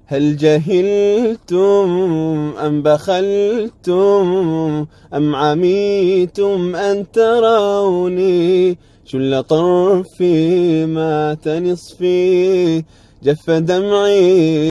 هل جهلتم أم بخلتم أم عميتم أن تروني شل طرفي مات نصفي جف دمعي